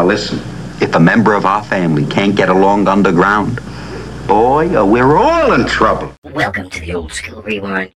listen. If a member of our family can't get along underground, boy, we're all in trouble. Welcome to the Old School Rewind.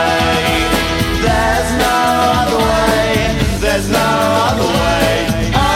There's no other way.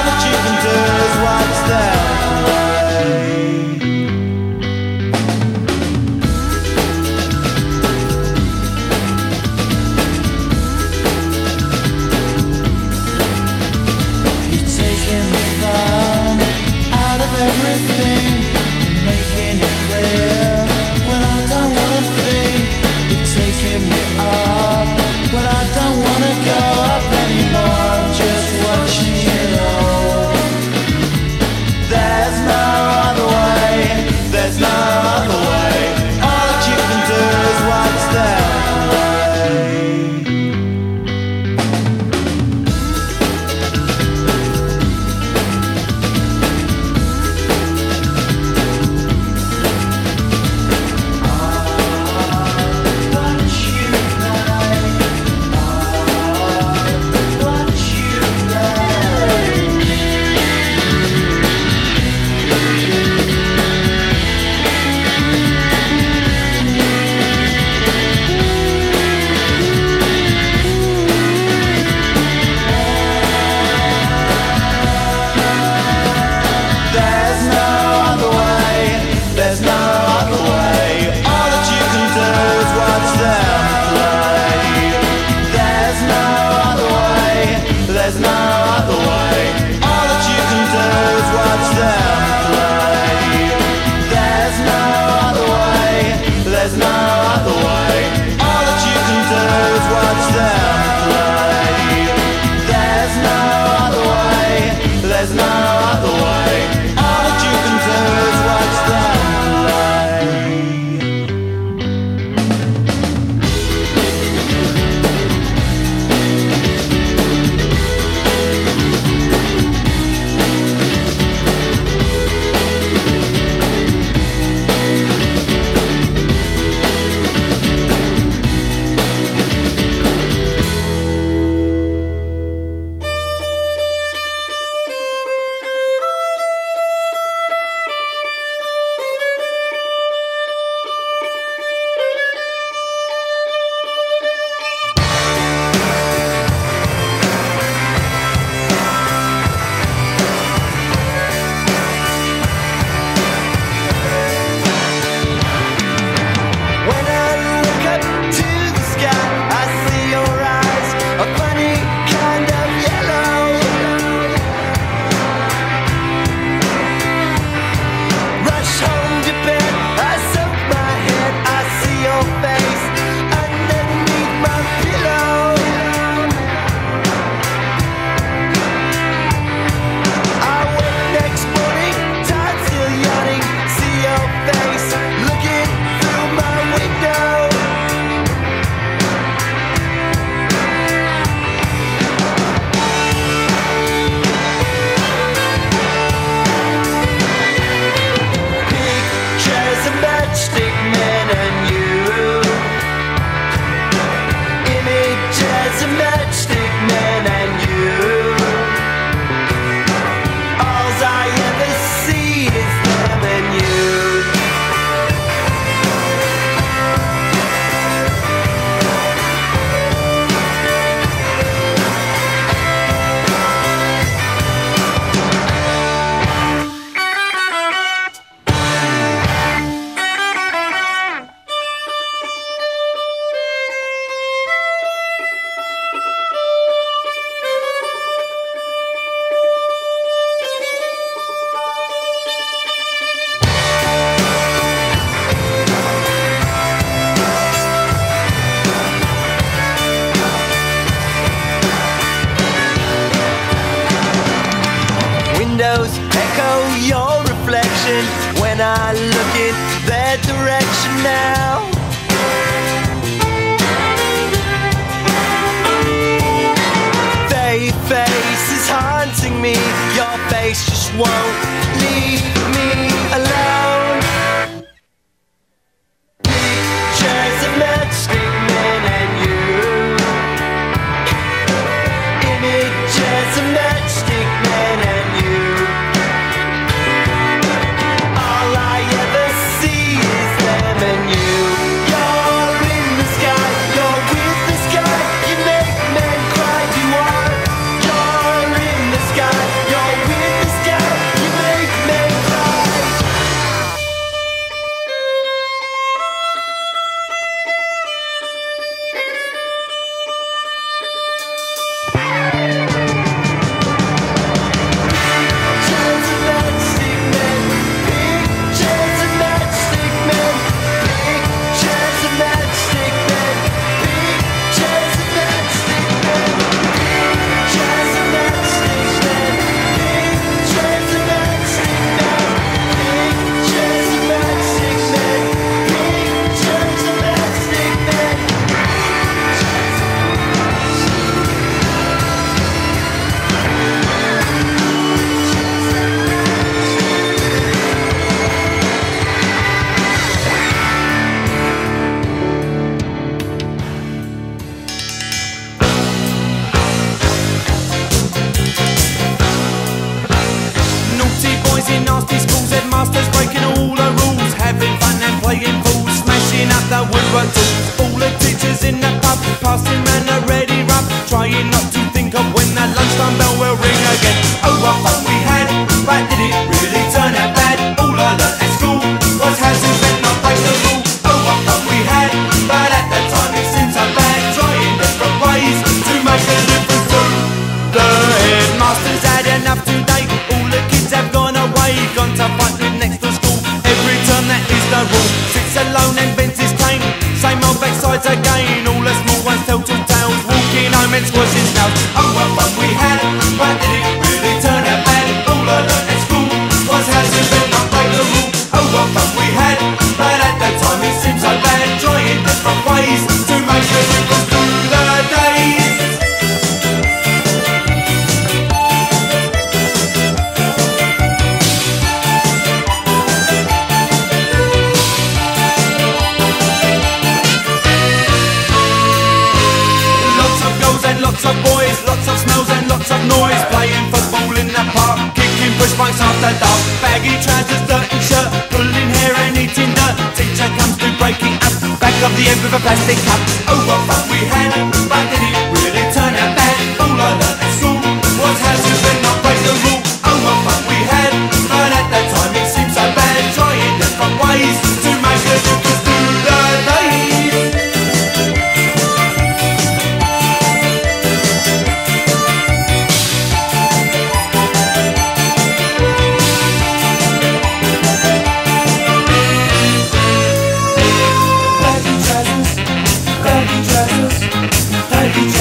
windows echo your reflection when I look in their direction now. Their faces haunting me, your face just won't leave me alone. Pictures of matchstick men and you, images of matchstick men and you. All I ever see is them and you. You're in the sky, you're with the sky. You make men cry, do what? You're in the sky, you're with the sky. You make men cry. Pictures of matchstick men, pictures of matchstick men, pictures of matchstick men, pictures of matchstick men, pictures of matchstick men, pictures of matchstick men, pictures of matchstick men, pictures of matchstick men. Naughty boys in nasty schools, headmasters breaking all the rules, having fun and playing fools, smashing up the woodwork tools. All the teachers in the pub, passing round the ready rub, trying not to think of when that lunchtime bell will ring again. Oh, what fun we had, but did it really turn out bad? All I learnt at school was how to bend, not break the rule. Oh, what fun we had, but at the time it seemed so bad, trying different ways to make a difference to the headmasters had enough today. All the kids have gone away, gone to fight with next to school. Every term that is the rule. Sits alone and bends his cane. Same old backsides again. All the small ones tell two tales, walking home and squashing snails. Oh, what fun we had, but did it really turn out bad? All I learnt at school was how to bend, not break the rule. Oh, what fun we had, but at the time it seemed so bad, trying different ways to make a difference through the days. Lots of girls and lots of boys, lots of smells and lots of noise, playing football in the park, kicking push bikes after dark, baggy trousers, dirty shirt, pulling hair and eating dirt. Teacher comes to breaking up, back of the end with a plastic cup. Oh, what fun we had, but did it really turn out bad? All I learnt at school was how to bend, not break the rule. Oh, what fun we had, but at that time it seemed so bad, trying different ways to make a difference through the days. Baggy trousers, baggy trousers, baggy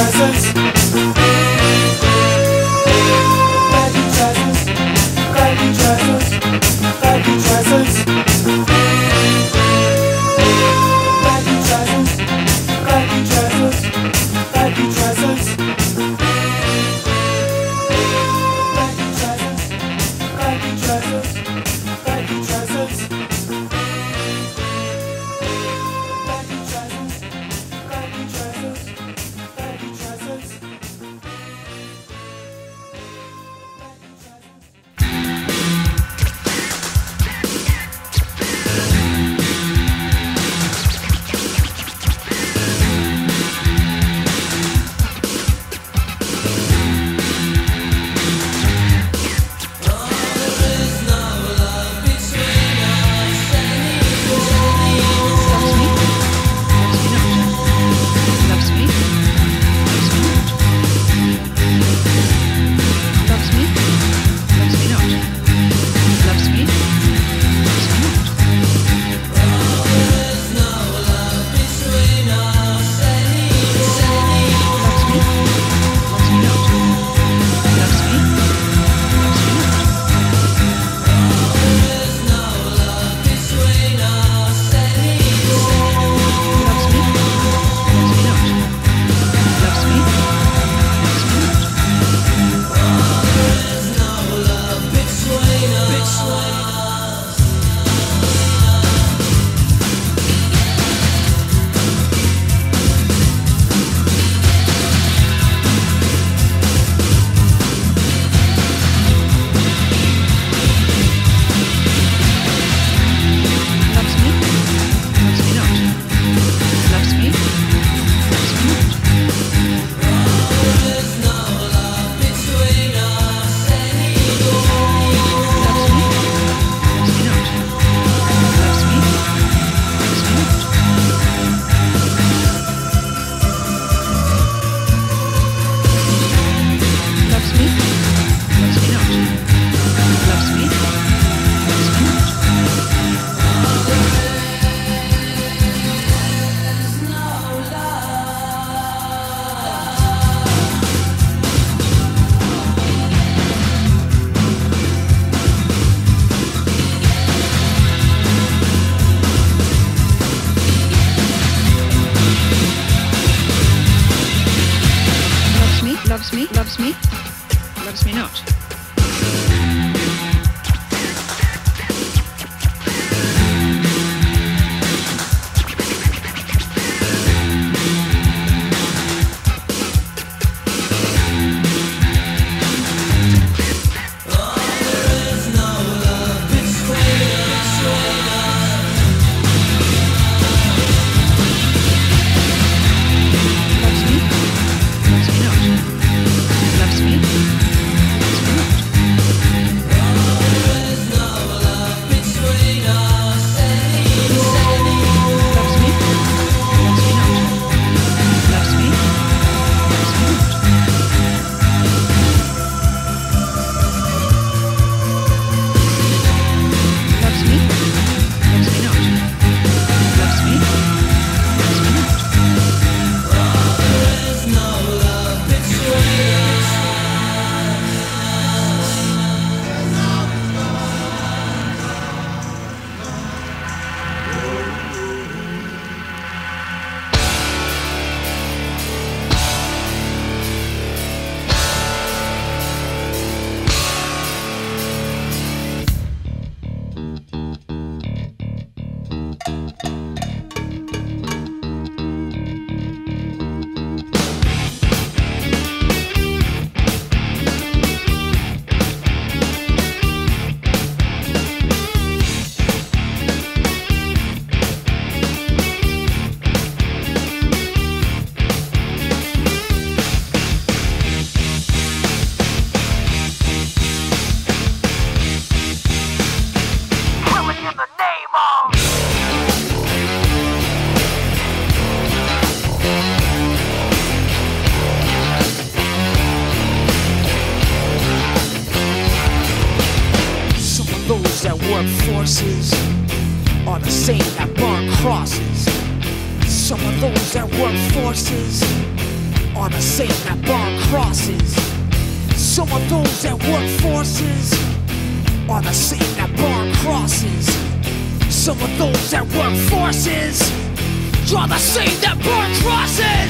that work forces are the same that burn crosses. Some of those that work forces are the same that burn crosses. Some of those that work forces are the same that burn crosses. Some of those that work forces are the same that burn crosses.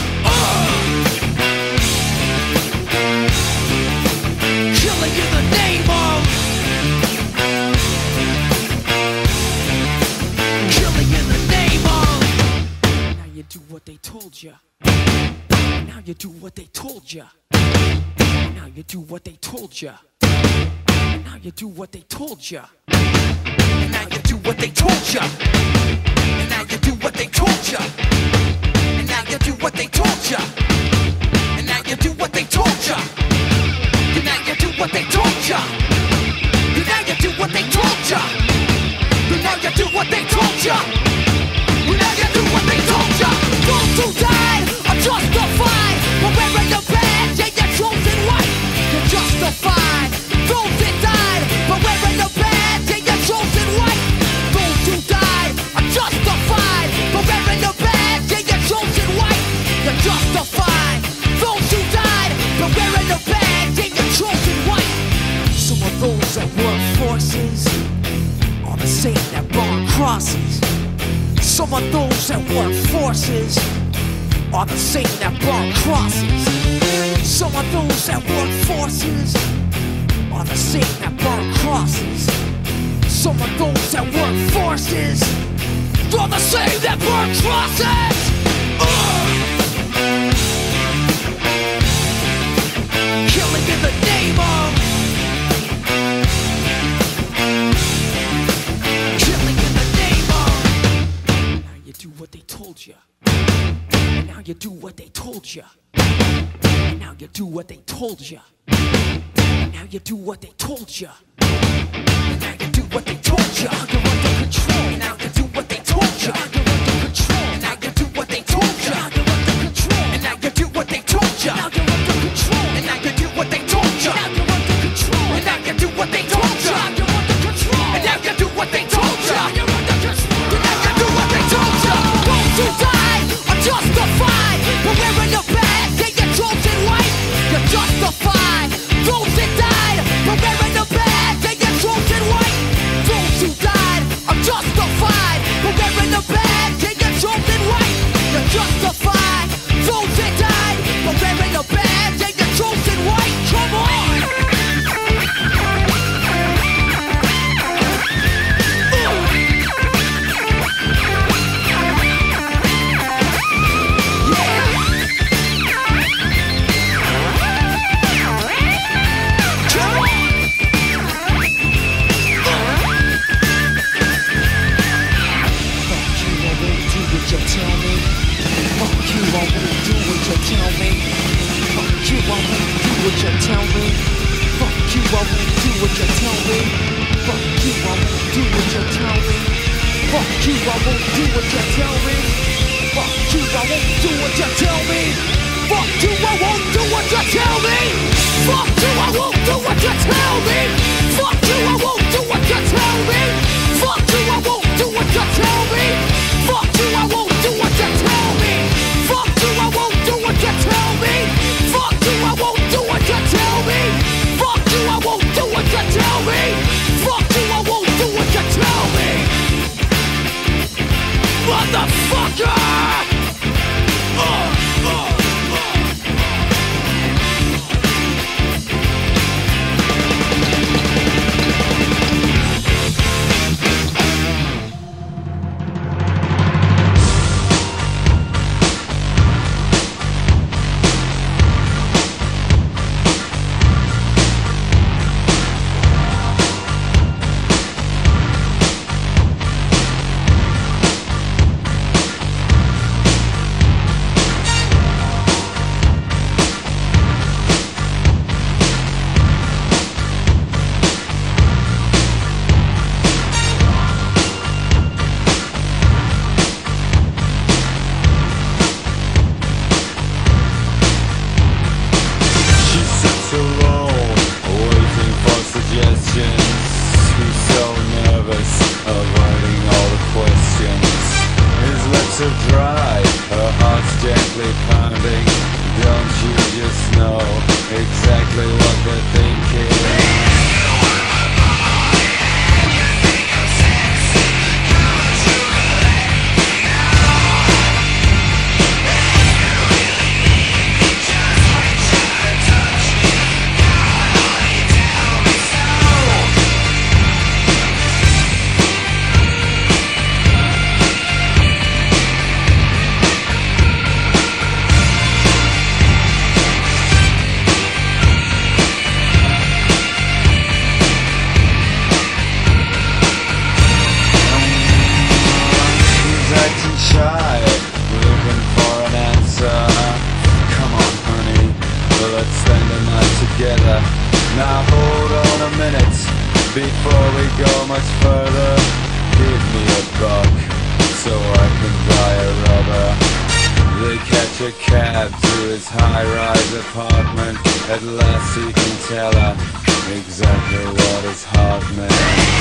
Killing in the name of. Killing in the name of. Now you do what they told you. Now you do what they told you. Now you do what they told you. Now you do what they told you. And now you do what they told you. And now you do what they told you. And now you do what they told you. And now you do what they told you. And now you do what they told you. And now you do what they told you. And now you do what they told you. And now you do what they told you. Those who died are justified for wearing the badge and your chosen white. You're justified. Those that died for wearing the badge and your chosen white. Those who died are justified for wearing the badge and your chosen white. You're justified. Those who died for wearing the badge and your chosen white. Some of those that work forces are the same that burn crosses. Some of those that work forces are the same that burn crosses. Some of those that work forces are the same that burn crosses. Some of those that work forces are the same that burn crosses. Killing in the name of. Killing in the name of. Now you do what they told you. And now you do what they told you. And now you do what they told you. And now you do what they told you. And now you do what they told you. You're under control. And now you do what they told you. You're under control. And now you do what they told you. You're under control. And now you do what they told you. Now you're under control. And now you do what they told you. Now you're under control. And now you do what they told you. You're under control. And now you do what they told you. You're under control. And now you do what they told you. Those who died are justified for wearing the badge and your chosen white. You're justified. Those that died for wearing the badge and your chosen white. Those who died are justified for wearing the badge and your chosen white. You're justified. Those that died for wearing the badge and your chosen white. Come on. Alone, waiting for suggestions. Who's so nervous, avoiding all the questions. His lips are dry, her heart's gently pounding. Don't you just know exactly what they're thinking? Now hold on a minute, before we go much further. Give me a buck, so I can buy a rubber. They catch a cab to his high-rise apartment. At last he can tell her exactly what his heart meant.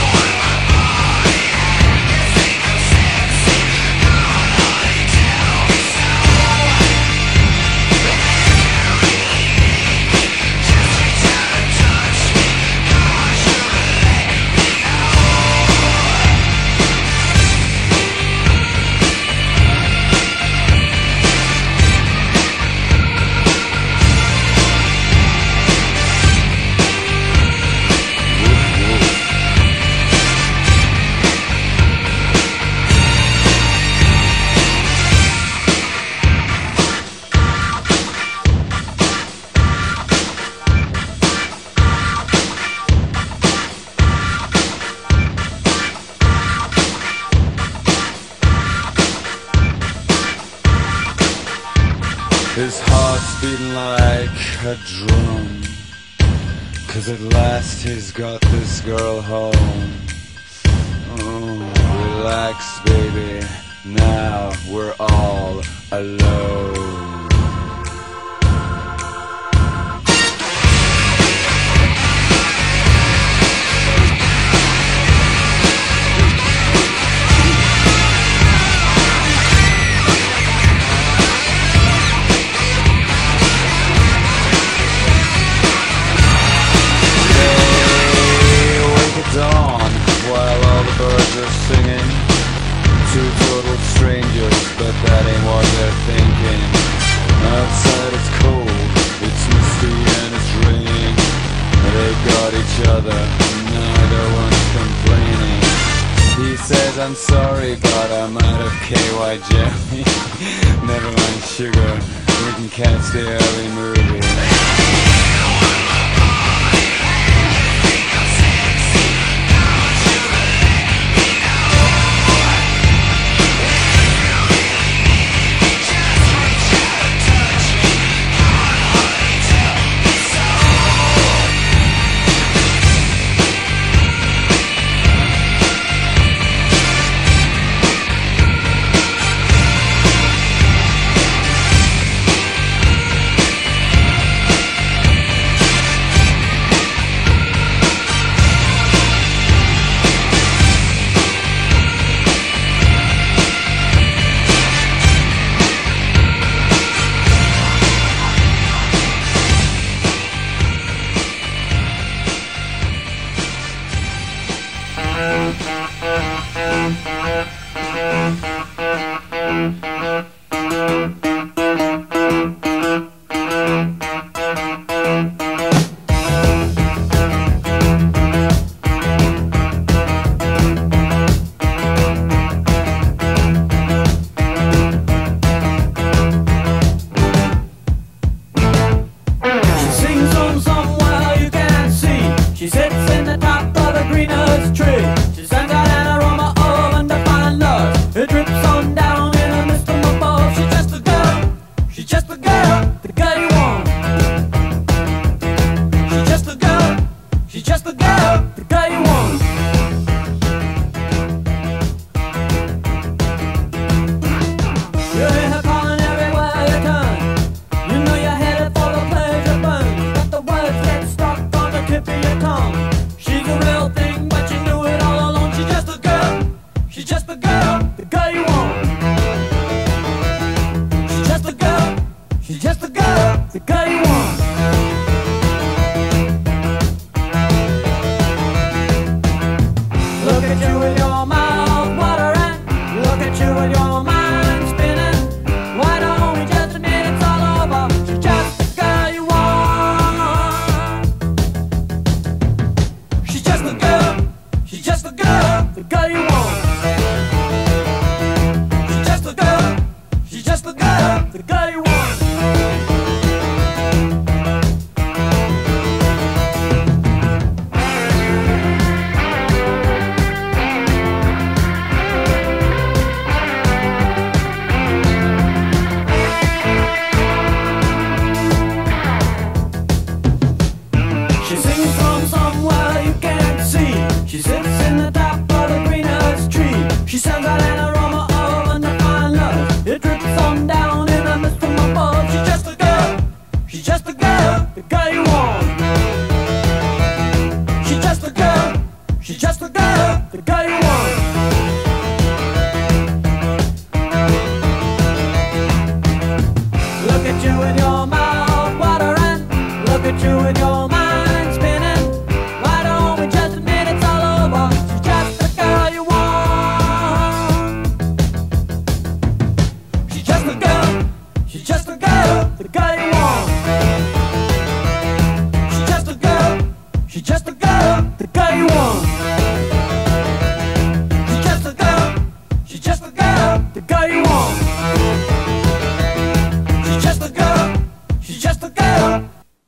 His heart's beating like a drum, 'cause at last he's got this girl home. Oh, relax baby, now we're all alone. Dawn, while all the birds are singing. Two total strangers, but that ain't what they're thinking. Outside it's cold, it's misty and it's raining. They got each other, neither one's complaining. He says I'm sorry, but I'm out of KY jelly. Never mind sugar, we can catch the early movie. She's a real thing, but you knew it all along. the girl you want. She's just a girl, she's just a girl, the girl you want. She sings from somewhere you can't see. She sits in the top of the greenest tree. She sends out an aroma of undefined love. It drips on down in the midst of my buzz. She's just a girl, she's just a girl, the girl you want. She's just a girl, she's just a girl, the girl you want. Look at you in your mouth watering. Look at you in your mind spinning. Why don't we just admit it's all over? She's just the girl you want. She's just a girl, she's just a girl, the girl you want. She's just a girl, she's just a girl, the girl you want. She's just a girl, she's just a girl, the girl you want. She's just a girl, she's just a girl.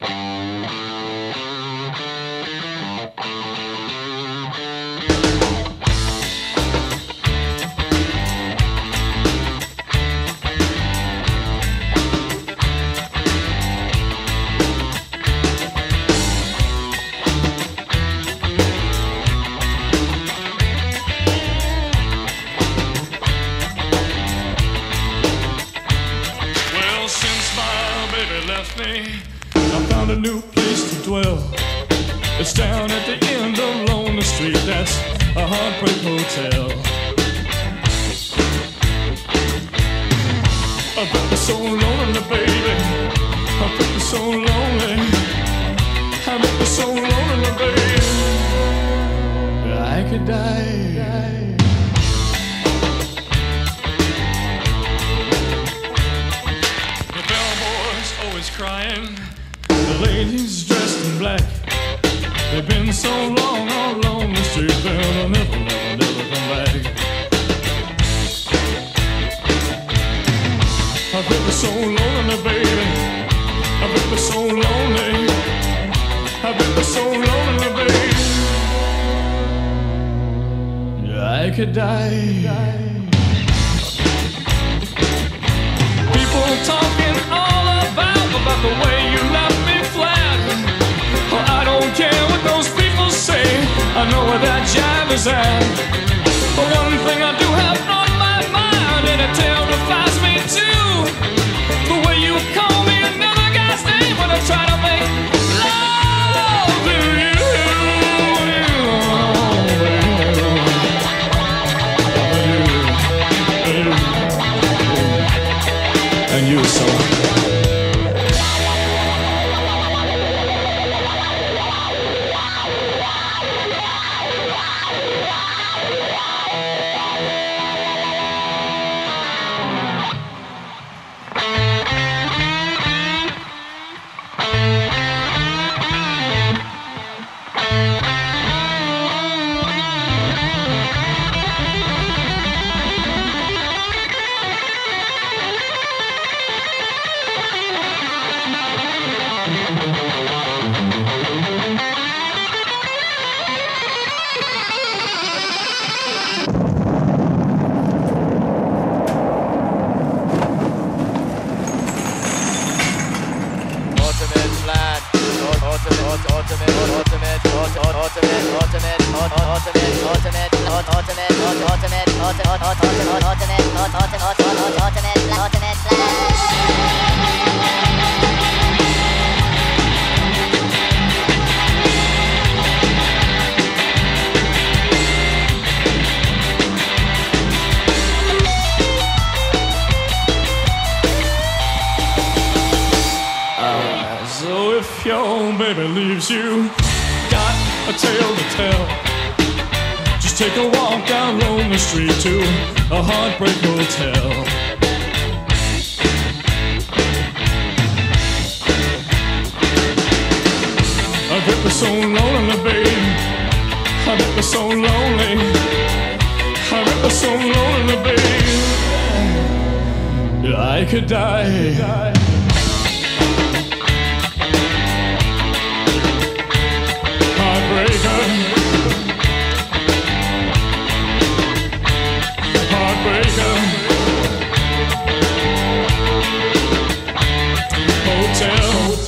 Well, since my baby left me, I found a new place to dwell. It's down at the end of Lonely Street. That's a Heartbreak Hotel. I bet me so lonely, baby. I bet me so lonely. I bet me so lonely, baby. I could die. The bellboy's always crying. The ladies dressed in black. They've been so long all on the street, they'll never, never, never come back. I feel so lonely, baby. I feel so lonely. I feel so lonely, baby. I could die. People talking all about the way you left me flat. Well, I don't care what those people say. I know where that jive is at. But one thing I do have on my mind, and it terrifies me too. The way you call me another guy's name when I try to make love to you. And you so. So if your baby leaves you, got a tale to tell. Just take a walk down Lonely Street to a Heartbreak Hotel. I get me so lonely, babe. I'm ever so lonely. I'm ever so lonely, baby. I could die. Heartbreaker. Heartbreaker. Hotel.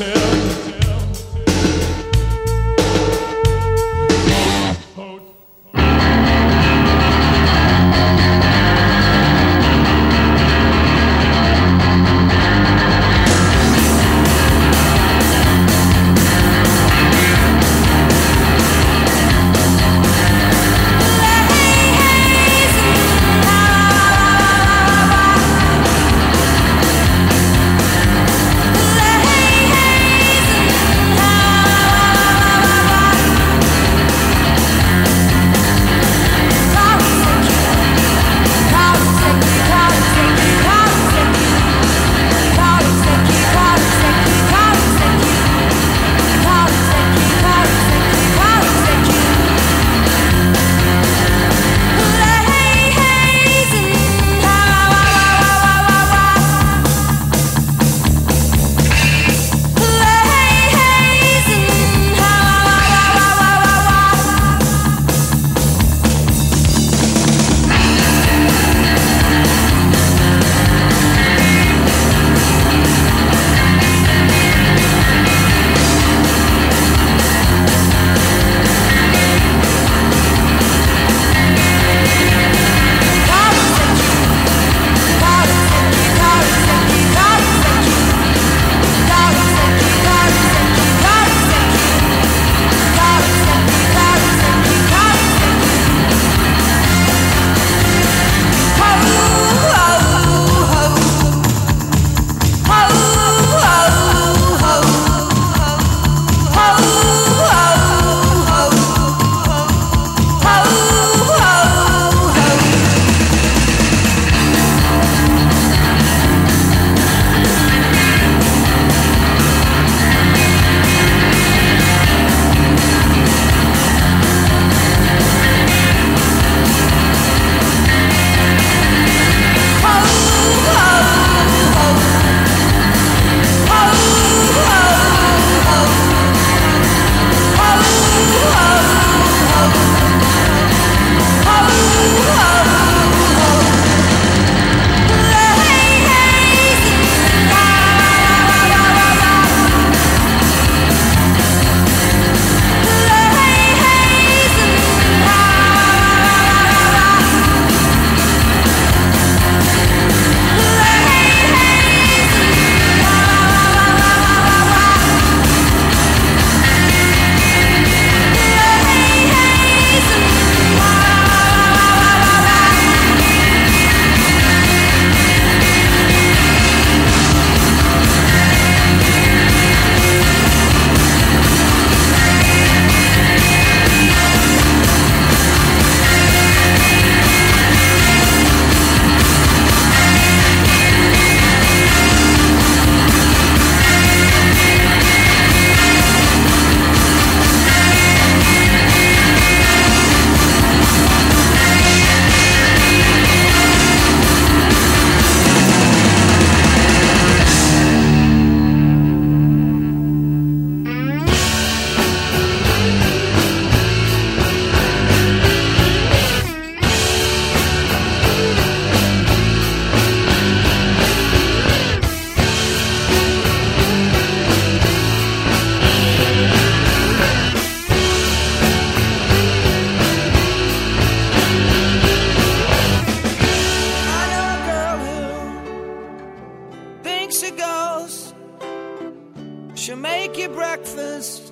She'll make you breakfast,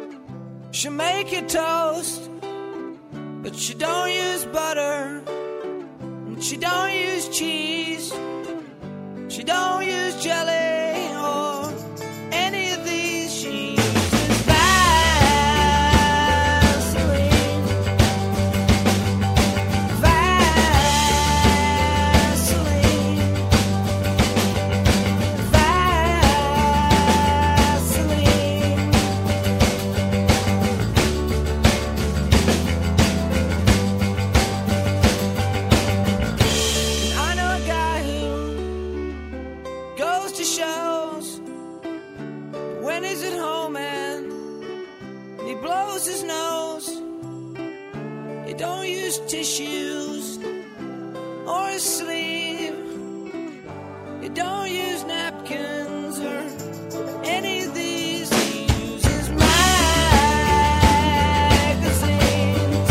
she'll make you toast, but she don't use butter, and she don't use cheese, she don't use jelly or any of these. She uses Vaseline, Vaseline, Vaseline. his nose. You don't use tissues or his sleeve. You don't use napkins or any of these. He uses magazines.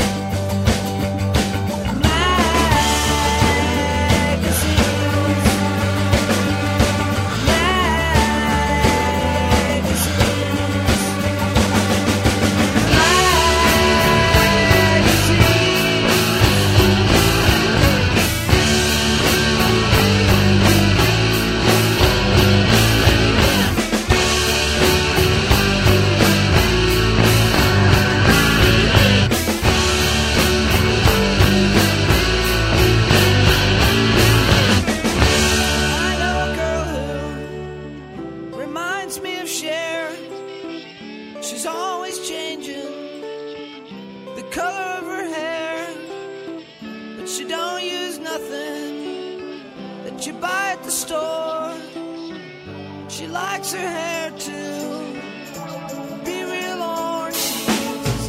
I know a girl who reminds me of Cher. She's always changing the color of her hair, but she don't use nothing that you buy at the store. She likes her hair to be real orange. She uses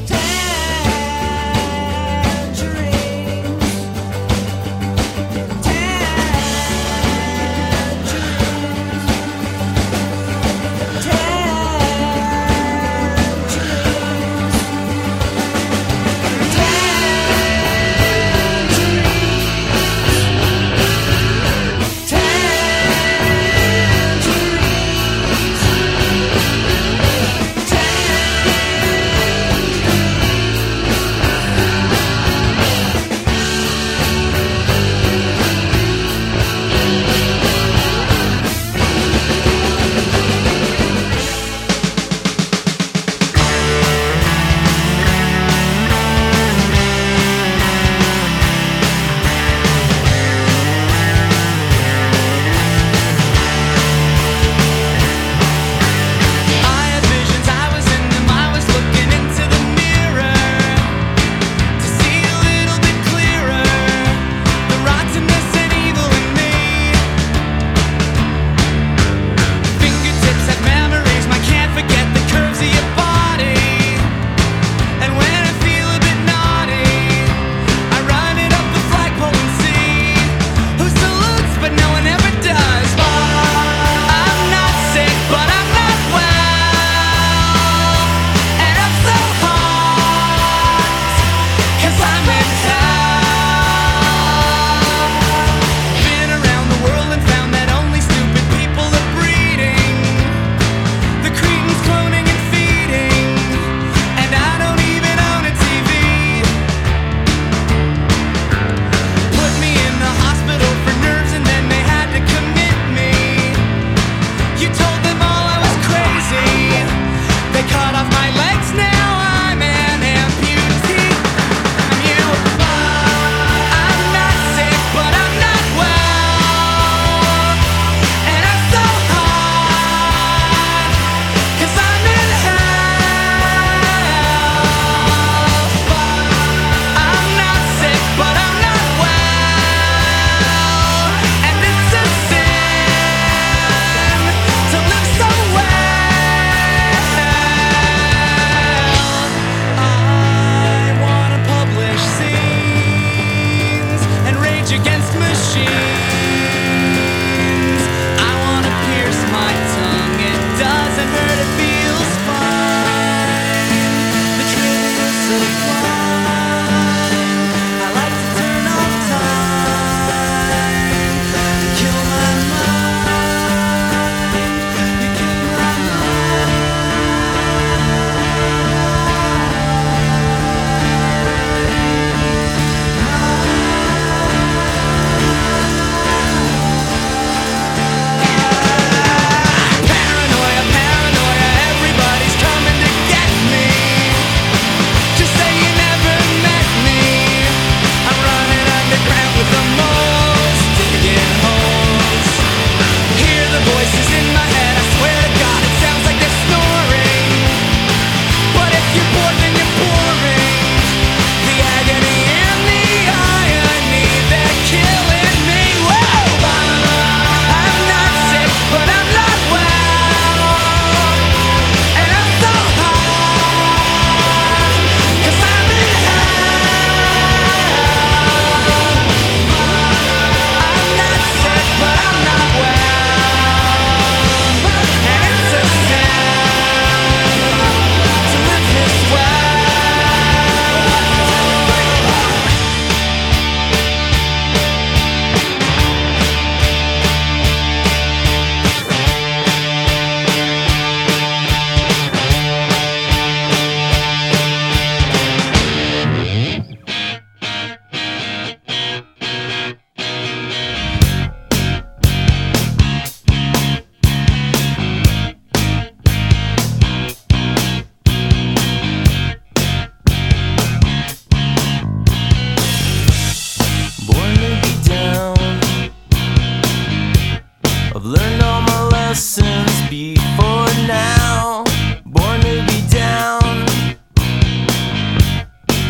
tangerines. Tangerines.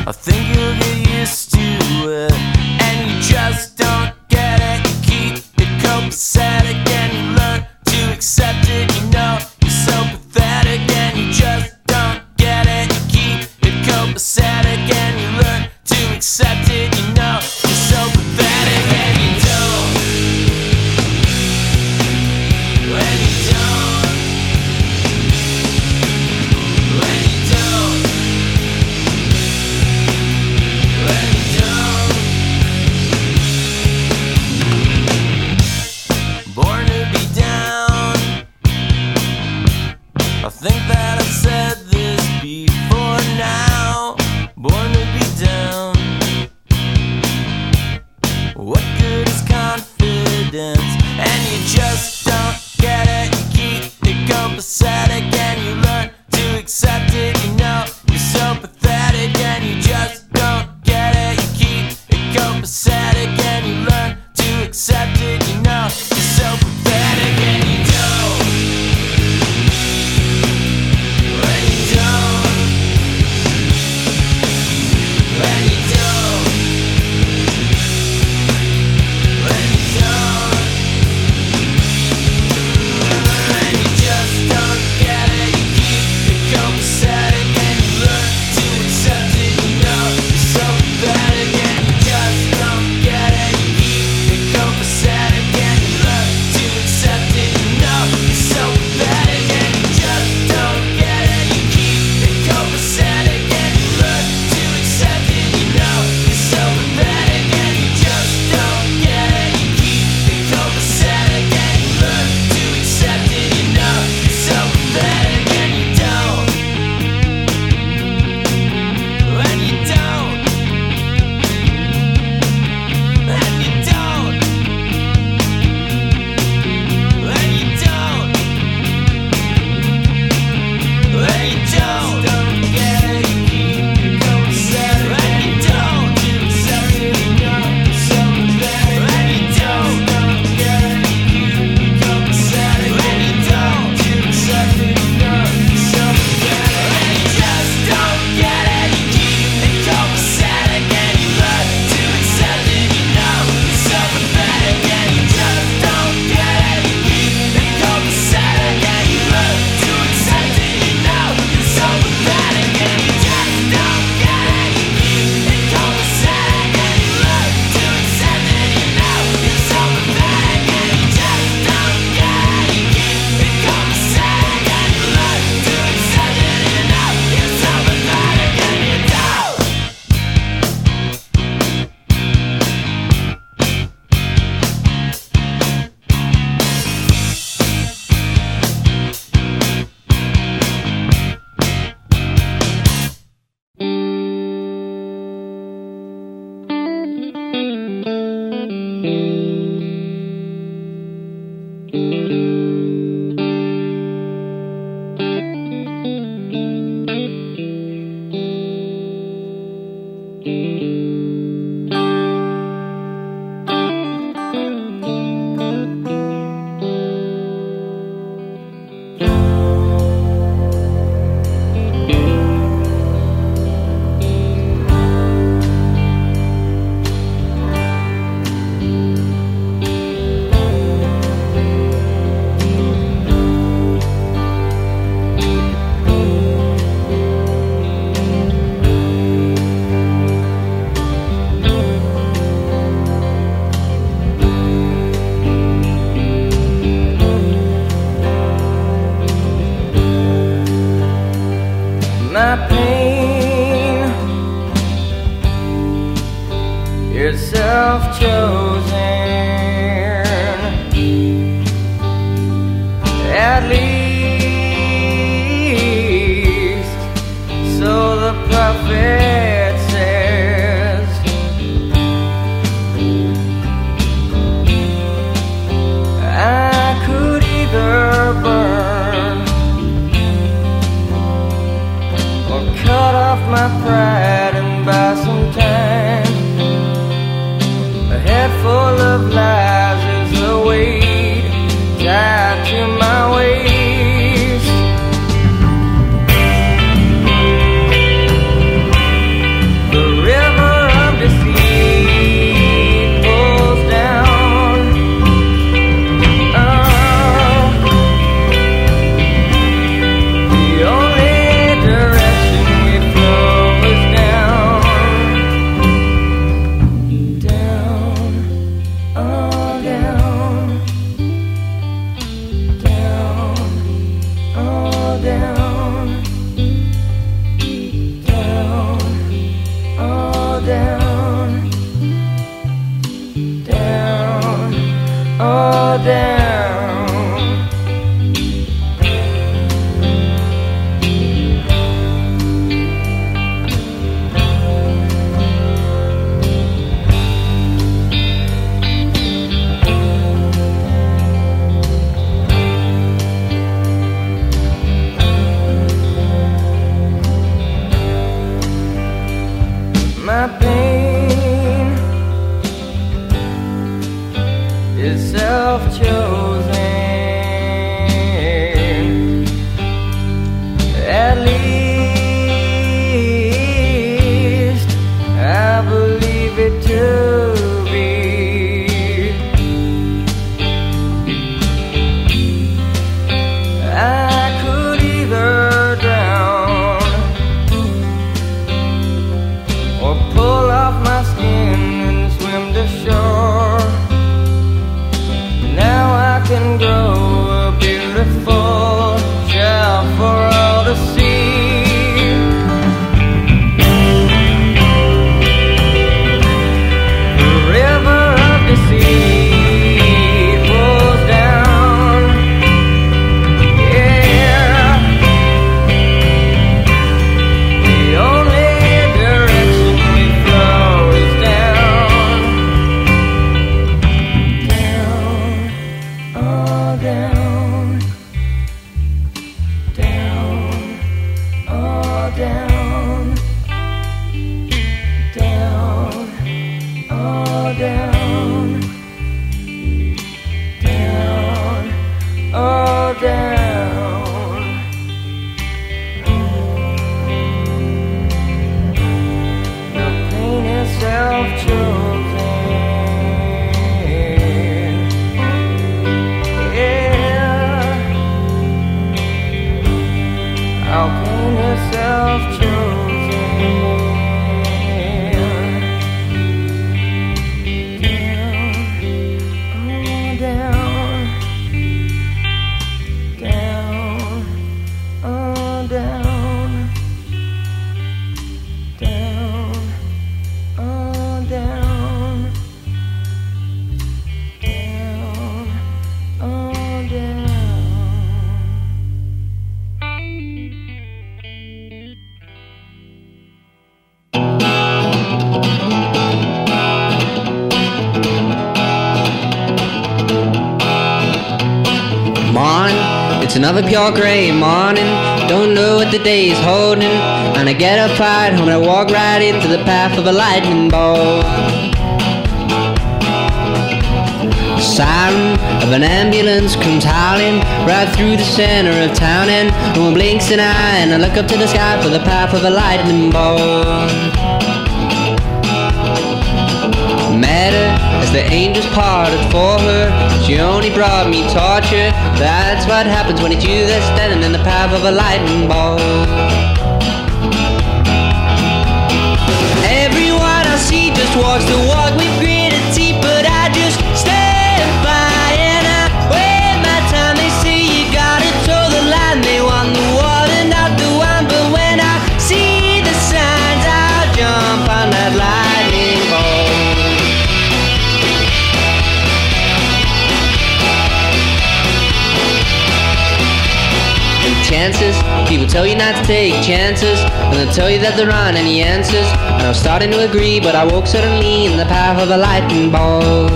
I think you'll get used to it, and you just don't get it. You keep it copacetic and you learn to accept it. You know you're so pathetic and you just don't get it. You keep it copacetic and you learn to accept it. You know you're so pathetic and you don't. When you don't. When you don't. When you don't. Born to be down. I think that I've said this before now. Born to be down. What good is confidence? And you just don't get it. You keep it copacetic and you learn to accept it. You know you're so pathetic and you just don't get it. You keep it copacetic and you learn to accept it. You know you're so pathetic and you don't. When you don't. When you don't. When you don't. When you just don't get it. You keep it copacetic and you learn to accept it. You know you're so pathetic and you just don't get it. You keep it copacetic and you learn to accept it. You know you're so pathetic and you just don't get it. You keep it copacetic and you learn to accept it. You know you're so pathetic and you just don't get it. You keep it copacetic and you learn to accept it. You know you're so pathetic and you don't. When you don't. When you don't. When you don't. When you don't. Don't get it. You keep it copacetic. When you don't. You accept it. You know you're so pathetic. When you don't. Don't get it. You keep it copacetic. When you don't. You accept it. You know you're so pathetic. When you just don't get it. You keep it copacetic and you learn to accept it. You know you're so pathetic and you just don't get it. You keep it copacetic and you learn to accept it. You know you're so pathetic and you just don't get it. You keep it copacetic and you learn to accept it. You know you're so pathetic and you just don't get it. You keep it copacetic and you learn to accept it. You know you're so pathetic and you don't. My pain is self-chosen, at least so the prophet says. I could either burn or cut off my pride and buy some time. A head full of lies is the weight tied to my waist. The My pain is self-chosen. At least I believe it to be. I could either drown or pull off my skin and swim to shore. Now I can grow a beautiful shell for all to see. The river of deceit flows down, yeah. The only direction we flow is down, down, oh down, down, oh down, down, oh down, down, oh down. The pain is self-chosen. Yeah, our pain is self-chosen. Down, oh down, down, oh down, down, oh down, down, oh down. Morning, it's another pure gray morning. Don't know what the day is holding. And I get up right home and I walk right into the path of a lightning bolt. The siren of an ambulance comes howling right through the center of town, and no one blinks an eye, and I look up to the sky for the path of a lightning bolt. Met her as the angels parted for her. She only brought me torture. That's what happens when it's you that's standing in the path of a lightning bolt. Everyone I see just walks the walk with gritted teeth, but I just stand by and I wait my time. They say you gotta toe the line. They want the water, not the wine. But when I see the signs, I'll jump on that lightning bolt. Chances, people tell you not to take chances, and they'll tell you that there aren't any answers. And I was starting to agree, but I woke suddenly in the path of a lightning bolt.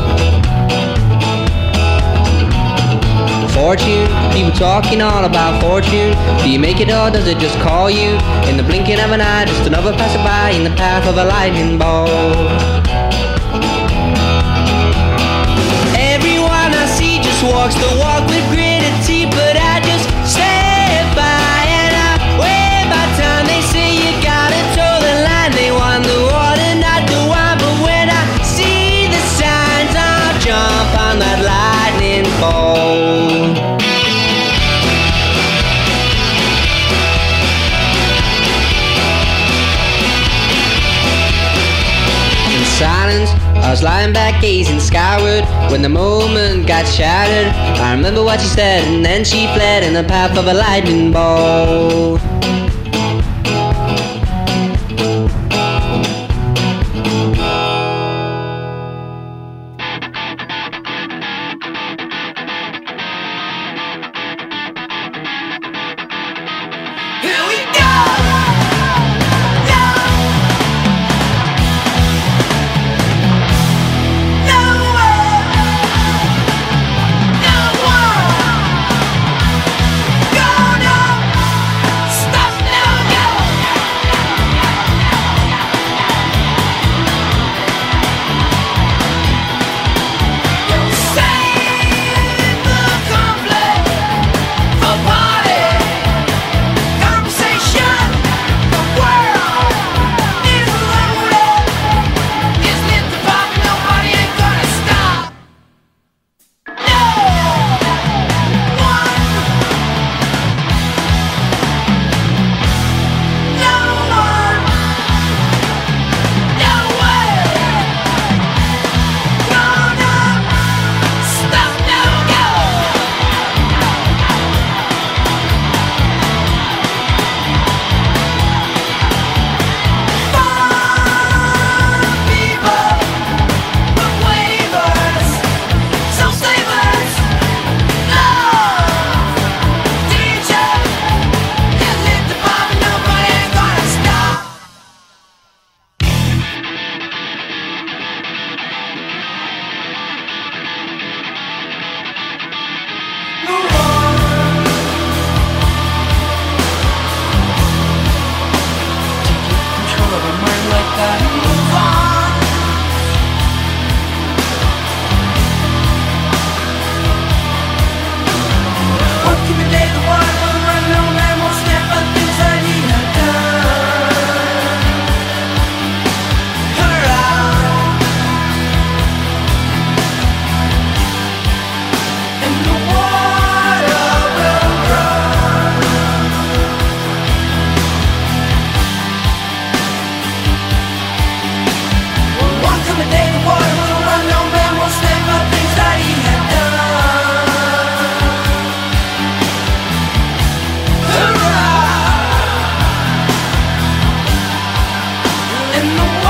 Fortune, people talking all about fortune. Do you make it or does it just call you? In the blinking of an eye, just another passerby in the path of a lightning bolt. Everyone I see just walks the walk with gritted teeth, but I just stand by and I wait my time. They say you gotta toe the line. They want the water, not the wine. But when I see the signs, I'll jump on that lightning bolt. In silence, I was lying back gazing skyward when the moment got shattered. I remember what she said, and then she fled in the path of a lightning bolt. Here we go! Stop and the